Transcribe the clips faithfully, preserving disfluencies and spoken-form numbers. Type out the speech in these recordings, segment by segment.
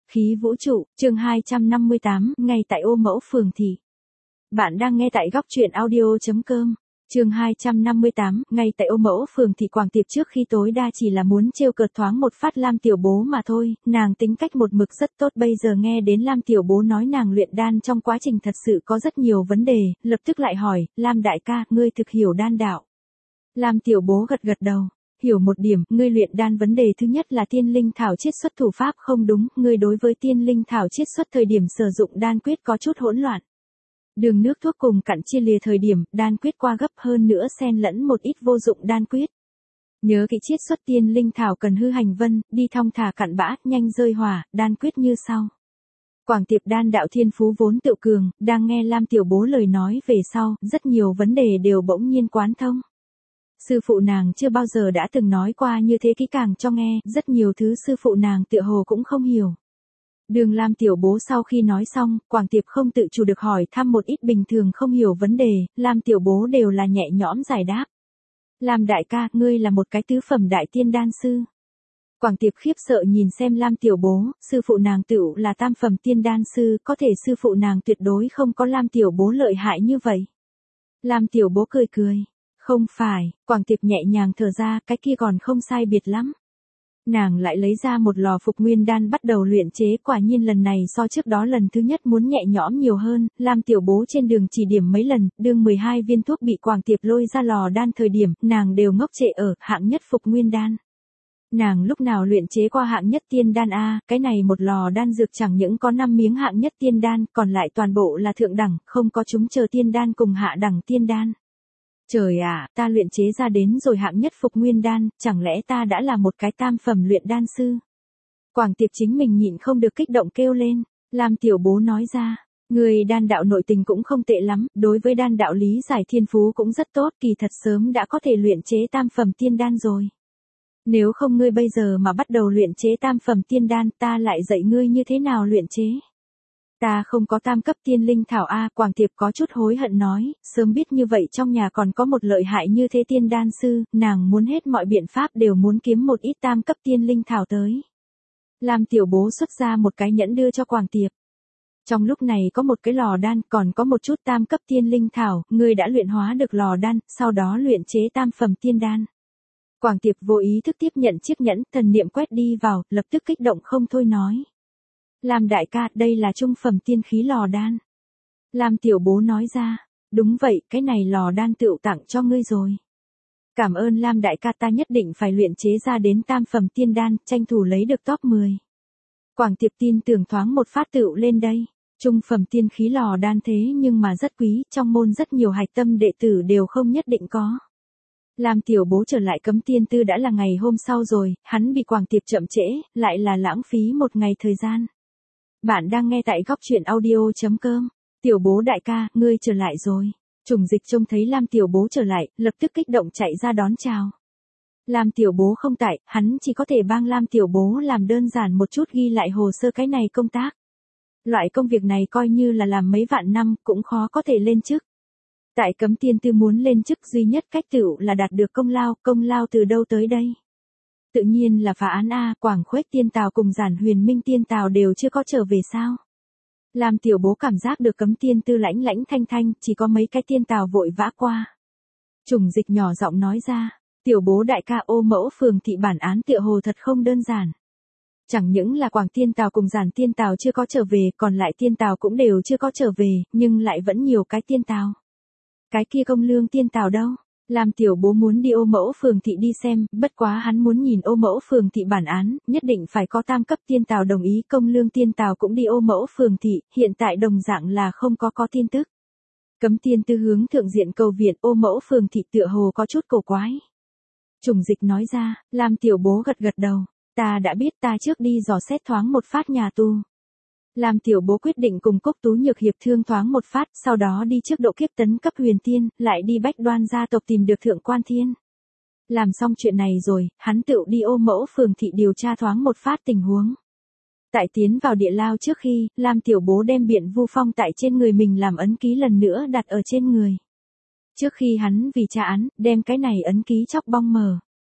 Khí vũ trụ, chương hai trăm năm mươi tám, ngay tại ô mẫu phường thị. Bạn đang nghe tại góc truyện audio chấm com. Chương hai trăm năm mươi tám, ngay tại ô mẫu phường thị Quảng Tiệp trước khi tối đa chỉ là muốn trêu cợt thoáng một phát Lam Tiểu Bố mà thôi, nàng tính cách một mực rất tốt, bây giờ nghe đến Lam Tiểu Bố nói nàng luyện đan trong quá trình thật sự có rất nhiều vấn đề, lập tức lại hỏi, Lam đại ca, ngươi thực hiểu đan đạo. Lam Tiểu Bố gật gật đầu. Hiểu một điểm, ngươi luyện đan vấn đề thứ nhất là tiên linh thảo chiết xuất thủ pháp không đúng, ngươi đối với tiên linh thảo chiết xuất thời điểm sử dụng đan quyết có chút hỗn loạn. Đường nước thuốc cùng cặn chia lìa thời điểm, đan quyết qua gấp hơn nữa xen lẫn một ít vô dụng đan quyết. Nhớ kỹ chiết xuất tiên linh thảo cần hư hành vân, đi thong thả cặn bã, nhanh rơi hỏa, đan quyết như sau. Quảng Tiệp đan đạo thiên phú vốn tự cường, đang nghe Lam Tiểu Bố lời nói về sau, rất nhiều vấn đề đều bỗng nhiên quán thông. Sư phụ nàng chưa bao giờ đã từng nói qua như thế kỹ càng cho nghe, rất nhiều thứ sư phụ nàng tựa hồ cũng không hiểu. Đường Lam Tiểu Bố sau khi nói xong, Quảng Tiệp không tự chủ được hỏi thăm một ít bình thường không hiểu vấn đề, Lam Tiểu Bố đều là nhẹ nhõm giải đáp. Lam đại ca, ngươi là một cái tứ phẩm đại tiên đan sư. Quảng Tiệp khiếp sợ nhìn xem Lam Tiểu Bố, sư phụ nàng tựu là tam phẩm tiên đan sư, có thể sư phụ nàng tuyệt đối không có Lam Tiểu Bố lợi hại như vậy. Lam Tiểu Bố cười cười. Không phải, Quảng Tiệp nhẹ nhàng thở ra, cái kia còn không sai biệt lắm. Nàng lại lấy ra một lò phục nguyên đan bắt đầu luyện chế, quả nhiên lần này so trước đó lần thứ nhất muốn nhẹ nhõm nhiều hơn, Lam Tiểu Bố trên đường chỉ điểm mấy lần, đương mười hai viên thuốc bị Quảng Tiệp lôi ra lò đan thời điểm, nàng đều ngốc trệ ở hạng nhất phục nguyên đan. Nàng lúc nào luyện chế qua hạng nhất tiên đan a, cái này một lò đan dược chẳng những có năm miếng hạng nhất tiên đan, còn lại toàn bộ là thượng đẳng, không có chúng chờ tiên đan cùng hạ đẳng tiên đan. Trời ạ, à, ta luyện chế ra đến rồi hạng nhất phục nguyên đan, chẳng lẽ ta đã là một cái tam phẩm luyện đan sư? Quảng Tiệp chính mình nhịn không được kích động kêu lên, Lam Tiểu Bố nói ra, người đan đạo nội tình cũng không tệ lắm, đối với đan đạo lý giải thiên phú cũng rất tốt, kỳ thật sớm đã có thể luyện chế tam phẩm tiên đan rồi. Nếu không ngươi bây giờ mà bắt đầu luyện chế tam phẩm tiên đan, ta lại dạy ngươi như thế nào luyện chế. Ta không có tam cấp tiên linh thảo a, Quảng Tiệp có chút hối hận nói, sớm biết như vậy trong nhà còn có một lợi hại như thế tiên đan sư, nàng muốn hết mọi biện pháp đều muốn kiếm một ít tam cấp tiên linh thảo tới. Lam Tiểu Bố xuất ra một cái nhẫn đưa cho Quảng Tiệp. Trong lúc này có một cái lò đan, còn có một chút tam cấp tiên linh thảo, ngươi đã luyện hóa được lò đan, sau đó luyện chế tam phẩm tiên đan. Quảng Tiệp vô ý thức tiếp nhận chiếc nhẫn, thần niệm quét đi vào, lập tức kích động không thôi nói. Lam đại ca, đây là trung phẩm tiên khí lò đan. Lam Tiểu Bố nói ra, đúng vậy, cái này lò đan tựu tặng cho ngươi rồi. Cảm ơn Lam đại ca, ta nhất định phải luyện chế ra đến tam phẩm tiên đan, tranh thủ lấy được top mười. Quảng Tiệp tin tưởng thoáng một phát tựu lên đây, trung phẩm tiên khí lò đan thế nhưng mà rất quý, trong môn rất nhiều hạch tâm đệ tử đều không nhất định có. Lam Tiểu Bố trở lại Cấm Tiên Tư đã là ngày hôm sau rồi, hắn bị Quảng Tiệp chậm trễ, lại là lãng phí một ngày thời gian. Bạn đang nghe tại góc truyện audio chấm com. Tiểu Bố đại ca, ngươi trở lại rồi. Trùng Dịch trông thấy Lam Tiểu Bố trở lại, lập tức kích động chạy ra đón chào. Lam Tiểu Bố không tại, hắn chỉ có thể帮Lam Tiểu Bố làm đơn giản một chút ghi lại hồ sơ cái này công tác. Loại công việc này coi như là làm mấy vạn năm, cũng khó có thể lên chức. Tại Cấm Tiên Tư muốn lên chức duy nhất cách tựu là đạt được công lao, công lao từ đâu tới đây? Tự nhiên là phá án A, Quảng Khuếch Tiên Tào cùng Giản Huyền Minh Tiên Tào đều chưa có trở về sao. Lam Tiểu Bố cảm giác được Cấm Tiên Tư lãnh lãnh thanh thanh, chỉ có mấy cái tiên tào vội vã qua. Trùng Dịch nhỏ giọng nói ra, Tiểu Bố đại ca, ô mẫu phường thị bản án tựa hồ thật không đơn giản. Chẳng những là Quảng Tiên Tào cùng Giản Tiên Tào chưa có trở về, còn lại tiên tào cũng đều chưa có trở về, nhưng lại vẫn nhiều cái tiên tào. Cái kia Công Lương Tiên Tào đâu? Lam Tiểu Bố muốn đi ô mẫu phường thị đi xem, bất quá hắn muốn nhìn ô mẫu phường thị bản án, nhất định phải có tam cấp tiên tào đồng ý, Công Lương Tiên Tào cũng đi ô mẫu phường thị, hiện tại đồng dạng là không có có tin tức. Cấm Tiên Tư hướng thượng diện cầu viện, ô mẫu phường thị tựa hồ có chút cổ quái. Trùng Dịch nói ra, Lam Tiểu Bố gật gật đầu, ta đã biết, ta trước đi dò xét thoáng một phát nhà tu. Lam Tiểu Bố quyết định cùng Cốc Tú Nhược hiệp thương thoáng một phát, sau đó đi trước độ kiếp tấn cấp huyền tiên, lại đi Bách Đoan gia tộc tìm được Thượng Quan Thiên. Làm xong chuyện này rồi, hắn tựu đi ô mẫu phường thị điều tra thoáng một phát tình huống. Tại tiến vào địa lao trước khi, Lam Tiểu Bố đem biện vu phong tại trên người mình làm ấn ký lần nữa đặt ở trên người. Trước khi hắn vì tra án, đem cái này ấn ký chóc bong mờ.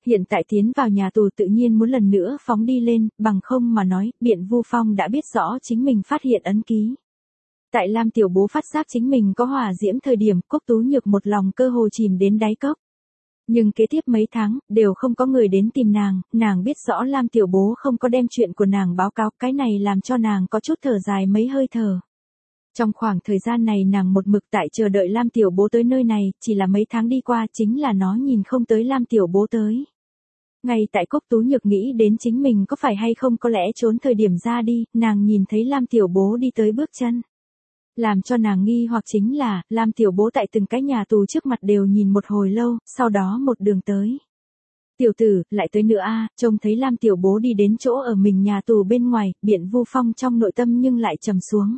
Hiện tại tiến vào nhà tù tự nhiên muốn lần nữa phóng đi lên, bằng không mà nói, Biện Vu Phong đã biết rõ chính mình phát hiện ấn ký. Tại Lam Tiểu Bố phát giác chính mình có hỏa diễm thời điểm, Cốc Tú Nhược một lòng cơ hồ chìm đến đáy cốc. Nhưng kế tiếp mấy tháng, đều không có người đến tìm nàng, nàng biết rõ Lam Tiểu Bố không có đem chuyện của nàng báo cáo, cái này làm cho nàng có chút thở dài mấy hơi thở. Trong khoảng thời gian này nàng một mực tại chờ đợi Lam Tiểu Bố tới nơi này, chỉ là mấy tháng đi qua chính là nó nhìn không tới Lam Tiểu Bố tới. Ngay tại Cốc Tú Nhược nghĩ đến chính mình có phải hay không có lẽ trốn thời điểm ra đi, nàng nhìn thấy Lam Tiểu Bố đi tới bước chân. Làm cho nàng nghi hoặc chính là, Lam Tiểu Bố tại từng cái nhà tù trước mặt đều nhìn một hồi lâu, sau đó một đường tới. Tiểu tử, lại tới nữa a, trông thấy Lam Tiểu Bố đi đến chỗ ở mình nhà tù bên ngoài, Biện Vu Phong trong nội tâm nhưng lại trầm xuống.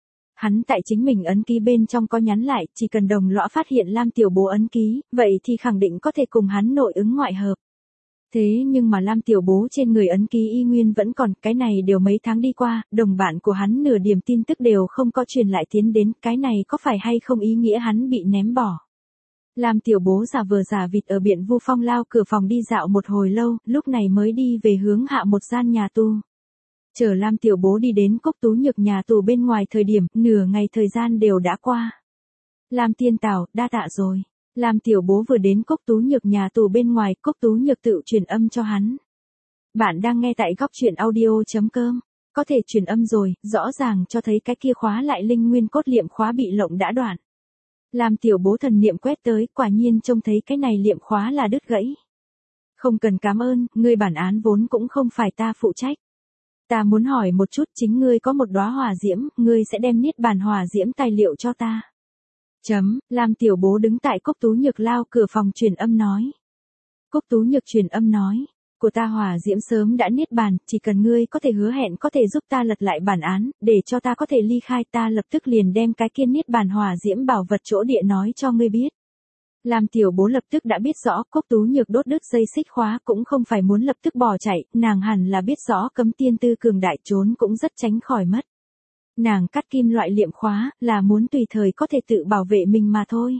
Hắn tại chính mình ấn ký bên trong có nhắn lại, chỉ cần đồng lõa phát hiện Lam Tiểu Bố ấn ký, vậy thì khẳng định có thể cùng hắn nội ứng ngoại hợp. Thế nhưng mà Lam Tiểu Bố trên người ấn ký y nguyên vẫn còn, cái này đều mấy tháng đi qua, đồng bạn của hắn nửa điểm tin tức đều không có truyền lại tiến đến, cái này có phải hay không ý nghĩa hắn bị ném bỏ. Lam Tiểu Bố giả vờ giả vịt ở Biện Vu Phong lao cửa phòng đi dạo một hồi lâu, lúc này mới đi về hướng hạ một gian nhà tù. Chờ Lam Tiểu Bố đi đến Cốc Tú Nhược nhà tù bên ngoài thời điểm, nửa ngày thời gian đều đã qua. Lam Tiên Tảo, đa tạ rồi. Lam Tiểu Bố vừa đến Cốc Tú Nhược nhà tù bên ngoài, Cốc Tú Nhược tự truyền âm cho hắn. Bạn đang nghe tại góc truyện audio.com. Có thể truyền âm rồi, rõ ràng cho thấy cái kia khóa lại linh nguyên cốt liệm khóa bị lộng đã đoạn. Lam Tiểu Bố thần niệm quét tới, quả nhiên trông thấy cái này liệm khóa là đứt gãy. Không cần cảm ơn, ngươi bản án vốn cũng không phải ta phụ trách. Ta muốn hỏi một chút, chính ngươi có một đóa hỏa diễm, ngươi sẽ đem niết bàn hỏa diễm tài liệu cho ta. Chấm, Lam Tiểu Bố đứng tại Cốc Tú Nhược lao cửa phòng truyền âm nói. Cốc Tú Nhược truyền âm nói, của ta hỏa diễm sớm đã niết bàn, chỉ cần ngươi có thể hứa hẹn có thể giúp ta lật lại bản án, để cho ta có thể ly khai, ta lập tức liền đem cái kia niết bàn hỏa diễm bảo vật chỗ địa nói cho ngươi biết. Lam Tiểu Bố lập tức đã biết rõ Cốc Tú Nhược đốt đứt dây xích khóa cũng không phải muốn lập tức bỏ chạy, nàng hẳn là biết rõ cấm tiên tư cường đại trốn cũng rất tránh khỏi mất. Nàng cắt kim loại liệm khóa, là muốn tùy thời có thể tự bảo vệ mình mà thôi.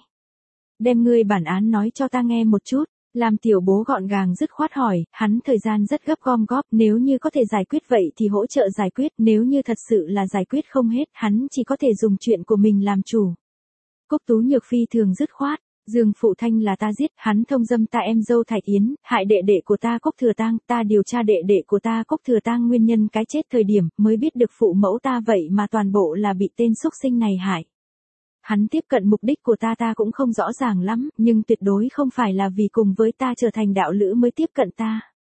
Đem ngươi bản án nói cho ta nghe một chút, Lam Tiểu Bố gọn gàng dứt khoát hỏi, hắn thời gian rất gấp gom góp, nếu như có thể giải quyết vậy thì hỗ trợ giải quyết, nếu như thật sự là giải quyết không hết, hắn chỉ có thể dùng chuyện của mình làm chủ. Cốc Tú Nhược phi thường dứt khoát. Dương Phụ Thanh là ta giết, hắn thông dâm ta em dâu Thạch Yến, hại đệ đệ của ta Cốc Thừa Tang, ta điều tra đệ đệ của ta Cốc Thừa Tang nguyên nhân cái chết thời điểm, mới biết được phụ mẫu ta vậy mà toàn bộ là bị tên xúc sinh này hại. Hắn tiếp cận mục đích của ta ta cũng không rõ ràng lắm, nhưng tuyệt đối không phải là vì cùng với ta trở thành đạo lữ mới tiếp cận ta.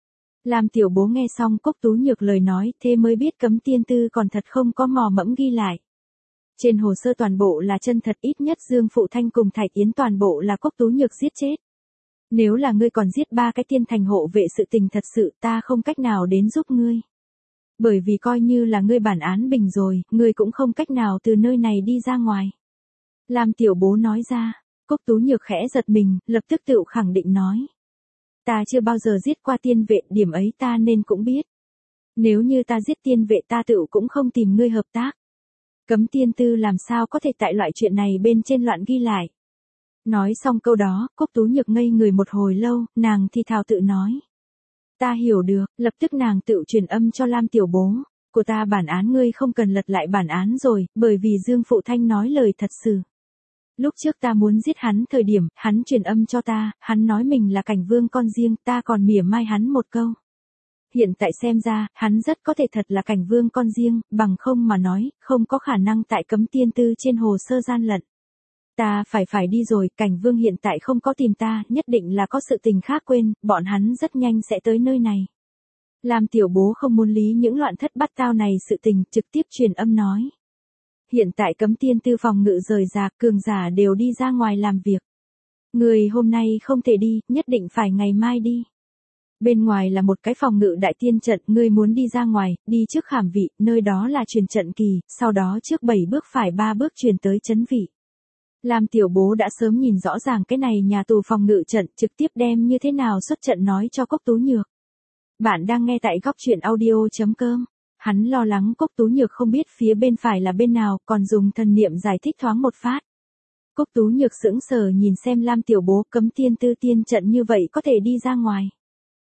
Lam Tiểu Bố nghe xong Cốc Tú Nhược lời nói, thế mới biết cấm tiên tư còn thật không có mò mẫm ghi lại. Trên hồ sơ toàn bộ là chân thật, ít nhất Dương Phụ Thanh cùng Thạch Yến toàn bộ là Cốc Tú Nhược giết chết. Nếu là ngươi còn giết ba cái tiên thành hộ vệ sự tình thật sự ta không cách nào đến giúp ngươi. Bởi vì coi như là ngươi bản án bình rồi, ngươi cũng không cách nào từ nơi này đi ra ngoài. Lam Tiểu Bố nói ra, Cốc Tú Nhược khẽ giật mình, lập tức tự khẳng định nói. Ta chưa bao giờ giết qua tiên vệ, điểm ấy ta nên cũng biết. Nếu như ta giết tiên vệ ta tự cũng không tìm ngươi hợp tác. Cấm tiên tư làm sao có thể tại loại chuyện này bên trên loạn ghi lại. Nói xong câu đó, Cốc Tú Nhược ngây người một hồi lâu, nàng thì thào tự nói. Ta hiểu được, lập tức nàng tự truyền âm cho Lam Tiểu Bố. Của ta bản án ngươi không cần lật lại bản án rồi, bởi vì Dương Phụ Thanh nói lời thật sự. Lúc trước ta muốn giết hắn thời điểm, hắn truyền âm cho ta, hắn nói mình là Cảnh Vương con riêng, ta còn mỉa mai hắn một câu. Hiện tại xem ra, hắn rất có thể thật là Cảnh Vương con riêng, bằng không mà nói, không có khả năng tại cấm tiên tư trên hồ sơ gian lận. Ta phải phải đi rồi, Cảnh Vương hiện tại không có tìm ta, nhất định là có sự tình khác quên, bọn hắn rất nhanh sẽ tới nơi này. Lam Tiểu Bố không muốn lý những loạn thất bắt tao này sự tình, trực tiếp truyền âm nói. Hiện tại cấm tiên tư phòng ngự rời rạc, cường giả đều đi ra ngoài làm việc. Người hôm nay không thể đi, nhất định phải ngày mai đi. Bên ngoài là một cái phòng ngự đại tiên trận, ngươi muốn đi ra ngoài, đi trước khảm vị, nơi đó là truyền trận kỳ, sau đó trước bảy bước phải ba bước truyền tới chấn vị. Lam Tiểu Bố đã sớm nhìn rõ ràng cái này nhà tù phòng ngự trận, trực tiếp đem như thế nào xuất trận nói cho Cốc Tú Nhược. Bạn đang nghe tại góc truyện audio.com. Hắn lo lắng Cốc Tú Nhược không biết phía bên phải là bên nào, còn dùng thần niệm giải thích thoáng một phát. Cốc Tú Nhược sững sờ nhìn xem Lam Tiểu Bố, cấm tiên tư tiên trận như vậy có thể đi ra ngoài.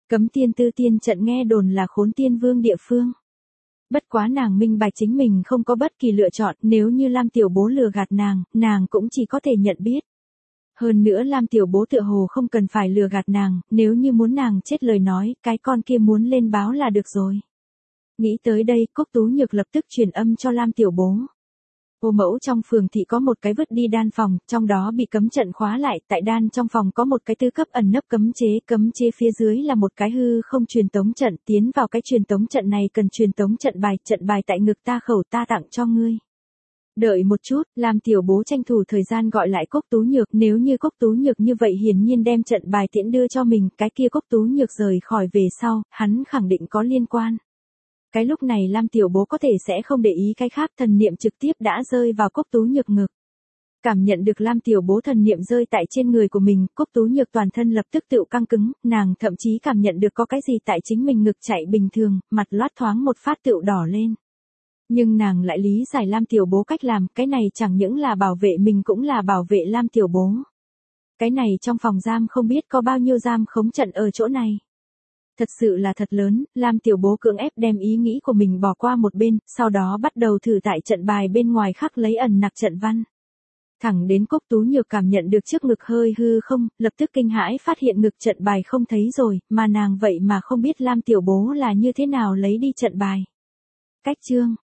Cấm tiên tư tiên trận nghe đồn là khốn tiên vương địa phương. Bất quá nàng minh bạch chính mình không có bất kỳ lựa chọn, nếu như Lam Tiểu Bố lừa gạt nàng, nàng cũng chỉ có thể nhận biết. Hơn nữa Lam Tiểu Bố tựa hồ không cần phải lừa gạt nàng, nếu như muốn nàng chết lời nói, cái con kia muốn lên báo là được rồi. Nghĩ tới đây, Cốc Tú Nhược lập tức truyền âm cho Lam Tiểu Bố. Ô mẫu trong phường thị có một cái vứt đi đan phòng, trong đó bị cấm trận khóa lại, tại đan trong phòng có một cái tư cấp ẩn nấp cấm chế, cấm chế phía dưới là một cái hư không truyền tống trận, tiến vào cái truyền tống trận này cần truyền tống trận bài, trận bài tại ngực ta khẩu ta tặng cho ngươi. Đợi một chút, Lam Tiểu Bố tranh thủ thời gian gọi lại Cốc Tú Nhược, nếu như Cốc Tú Nhược như vậy hiển nhiên đem trận bài tiễn đưa cho mình, cái kia Cốc Tú Nhược rời khỏi về sau, hắn khẳng định có liên quan. Cái lúc này Lam Tiểu Bố có thể sẽ không để ý cái khác, thần niệm trực tiếp đã rơi vào Cốc Tú Nhược ngực. Cảm nhận được Lam Tiểu Bố thần niệm rơi tại trên người của mình, Cốc Tú Nhược toàn thân lập tức tựu căng cứng, nàng thậm chí cảm nhận được có cái gì tại chính mình ngực chạy bình thường, mặt loát thoáng một phát tựu đỏ lên. Nhưng nàng lại lý giải Lam Tiểu Bố cách làm, cái này chẳng những là bảo vệ mình cũng là bảo vệ Lam Tiểu Bố. Cái này trong phòng giam không biết có bao nhiêu giam khống trận ở chỗ này. Thật sự là thật lớn, Lam Tiểu Bố cưỡng ép đem ý nghĩ của mình bỏ qua một bên, sau đó bắt đầu thử tại trận bài bên ngoài khắc lấy ẩn nặc trận văn. Thẳng đến Cốc Tú Nhược cảm nhận được trước ngực hơi hư không, lập tức kinh hãi phát hiện ngực trận bài không thấy rồi, mà nàng vậy mà không biết Lam Tiểu Bố là như thế nào lấy đi trận bài. Cách chương